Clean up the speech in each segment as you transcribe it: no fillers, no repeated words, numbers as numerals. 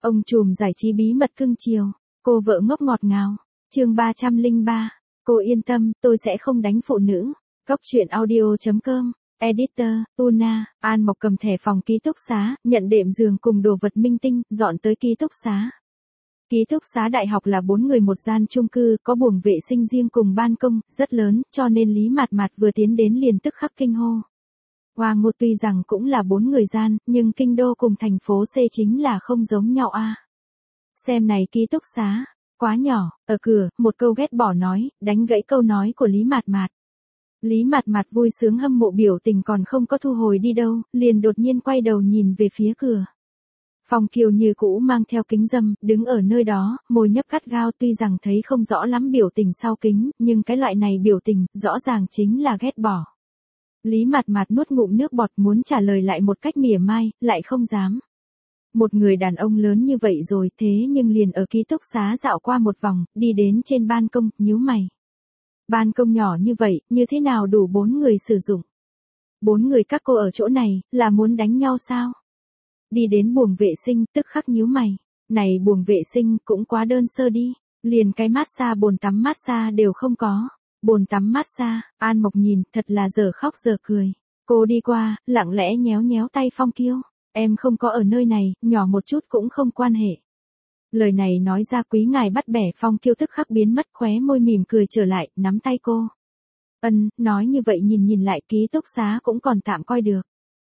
Ông trùm giải trí bí mật cưng chiều, cô vợ ngốc ngọt ngào. Chương 303. Cô yên tâm, tôi sẽ không đánh phụ nữ. Góc truyện audio.com. Editor, Una. An Mộc cầm thẻ phòng ký túc xá, nhận đệm giường cùng đồ vật minh tinh, dọn tới ký túc xá. Ký túc xá đại học là 4 người một gian chung cư, có buồng vệ sinh riêng cùng ban công, rất lớn, cho nên Lý Mạt Mạt vừa tiến đến liền tức khắc kinh hô. Hoa Ngô tuy rằng cũng là 4 người gian, nhưng kinh đô cùng thành phố C chính là không giống nhau a. Xem này ký túc xá, quá nhỏ. Ở cửa, một câu ghét bỏ nói, đánh gãy câu nói của Lý Mạt Mạt. Lý Mạt Mạt vui sướng hâm mộ biểu tình còn không có thu hồi đi đâu, liền đột nhiên quay đầu nhìn về phía cửa. Phong Kiều như cũ mang theo kính râm, đứng ở nơi đó, môi nhấp gắt gao, tuy rằng thấy không rõ lắm biểu tình sau kính, nhưng cái loại này biểu tình, rõ ràng chính là ghét bỏ. Lý Mạt Mạt nuốt ngụm nước bọt muốn trả lời lại một cách mỉa mai, lại không dám. Một người đàn ông lớn như vậy rồi thế nhưng liền ở ký túc xá dạo qua một vòng, đi đến trên ban công, nhíu mày. Ban công nhỏ như vậy, như thế nào đủ 4 người sử dụng? 4 người các cô ở chỗ này, là muốn đánh nhau sao? Đi đến buồng vệ sinh, tức khắc nhíu mày. Này buồng vệ sinh cũng quá đơn sơ đi, liền cái massage bồn tắm massage đều không có. Bồn tắm massage, An Mộc nhìn, thật là giờ khóc giờ cười. Cô đi qua, lặng lẽ nhéo nhéo tay Phong Kiêu. Em không có ở nơi này, nhỏ một chút cũng không quan hệ. Lời này nói ra quý ngài bắt bẻ. Phong Kiêu tức khắc biến mất, khóe môi mỉm cười trở lại, nắm tay cô. Nói như vậy nhìn lại ký túc xá cũng còn tạm coi được.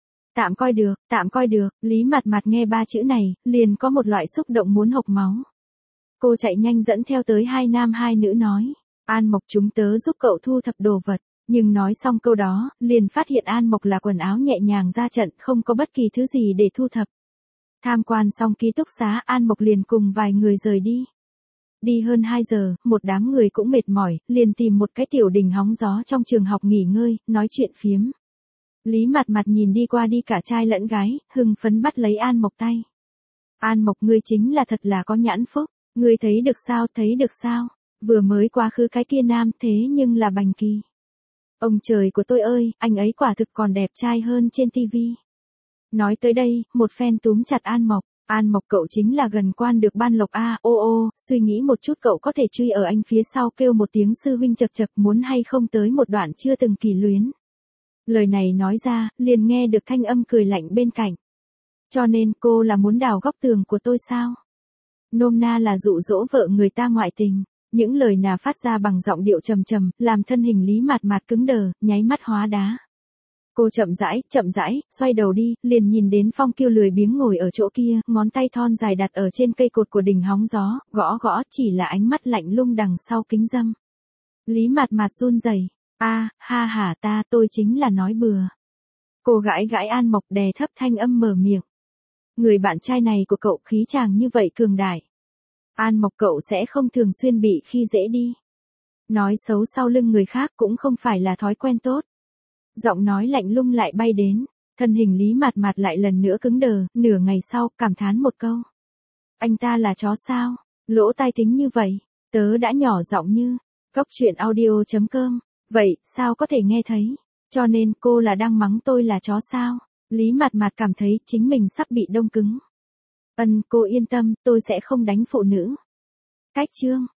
Tạm coi được, Lý Mạt Mạt nghe 3 chữ này, liền có một loại xúc động muốn hộc máu. Cô chạy nhanh dẫn theo tới 2 nam 2 nữ nói. An Mộc chúng tớ giúp cậu thu thập đồ vật, nhưng nói xong câu đó, liền phát hiện An Mộc là quần áo nhẹ nhàng ra trận, không có bất kỳ thứ gì để thu thập. Tham quan xong ký túc xá, An Mộc liền cùng vài người rời đi. Đi hơn 2 giờ, một đám người cũng mệt mỏi, liền tìm một cái tiểu đình hóng gió trong trường học nghỉ ngơi, nói chuyện phiếm. Lý Mạt Mạt nhìn đi qua đi cả trai lẫn gái, hưng phấn bắt lấy An Mộc tay. An Mộc ngươi chính là thật là có nhãn phúc, ngươi thấy được sao? Vừa mới quá khứ cái kia nam thế nhưng là Bành Kỳ. Ông trời của tôi ơi, anh ấy quả thực còn đẹp trai hơn trên tivi. Nói tới đây, một phen túm chặt An Mộc. An Mộc cậu chính là gần quan được ban lộc a, suy nghĩ một chút cậu có thể truy ở anh phía sau kêu một tiếng sư huynh chật chật muốn hay không tới một đoạn chưa từng kỳ luyến. Lời này nói ra, liền nghe được thanh âm cười lạnh bên cạnh. Cho nên cô là muốn đào góc tường của tôi sao? Nôm na là dụ dỗ vợ người ta ngoại tình. Những lời nào phát ra bằng giọng điệu trầm trầm, làm thân hình Lý Mạt Mạt cứng đờ, nháy mắt hóa đá. Cô chậm rãi, xoay đầu đi, liền nhìn đến Phong Kiêu lười biếng ngồi ở chỗ kia, ngón tay thon dài đặt ở trên cây cột của đình hóng gió, gõ chỉ là ánh mắt lạnh lùng đằng sau kính râm. Lý Mạt Mạt run rẩy, tôi chính là nói bừa. Cô gãi An Mộc đè thấp thanh âm mở miệng. Người bạn trai này của cậu khí chàng như vậy cường đại. An Mộc cậu sẽ không thường xuyên bị khi dễ đi. Nói xấu sau lưng người khác cũng không phải là thói quen tốt. Giọng nói lạnh lùng lại bay đến, thân hình Lý Mạt Mạt lại lần nữa cứng đờ, nửa ngày sau, cảm thán một câu. Anh ta là chó sao? Lỗ tai tính như vậy, tớ đã nhỏ giọng như, góc truyện audio.com, vậy, sao có thể nghe thấy? Cho nên cô là đang mắng tôi là chó sao? Lý Mạt Mạt cảm thấy chính mình sắp bị đông cứng. Cô yên tâm, tôi sẽ không đánh phụ nữ. Cách chương.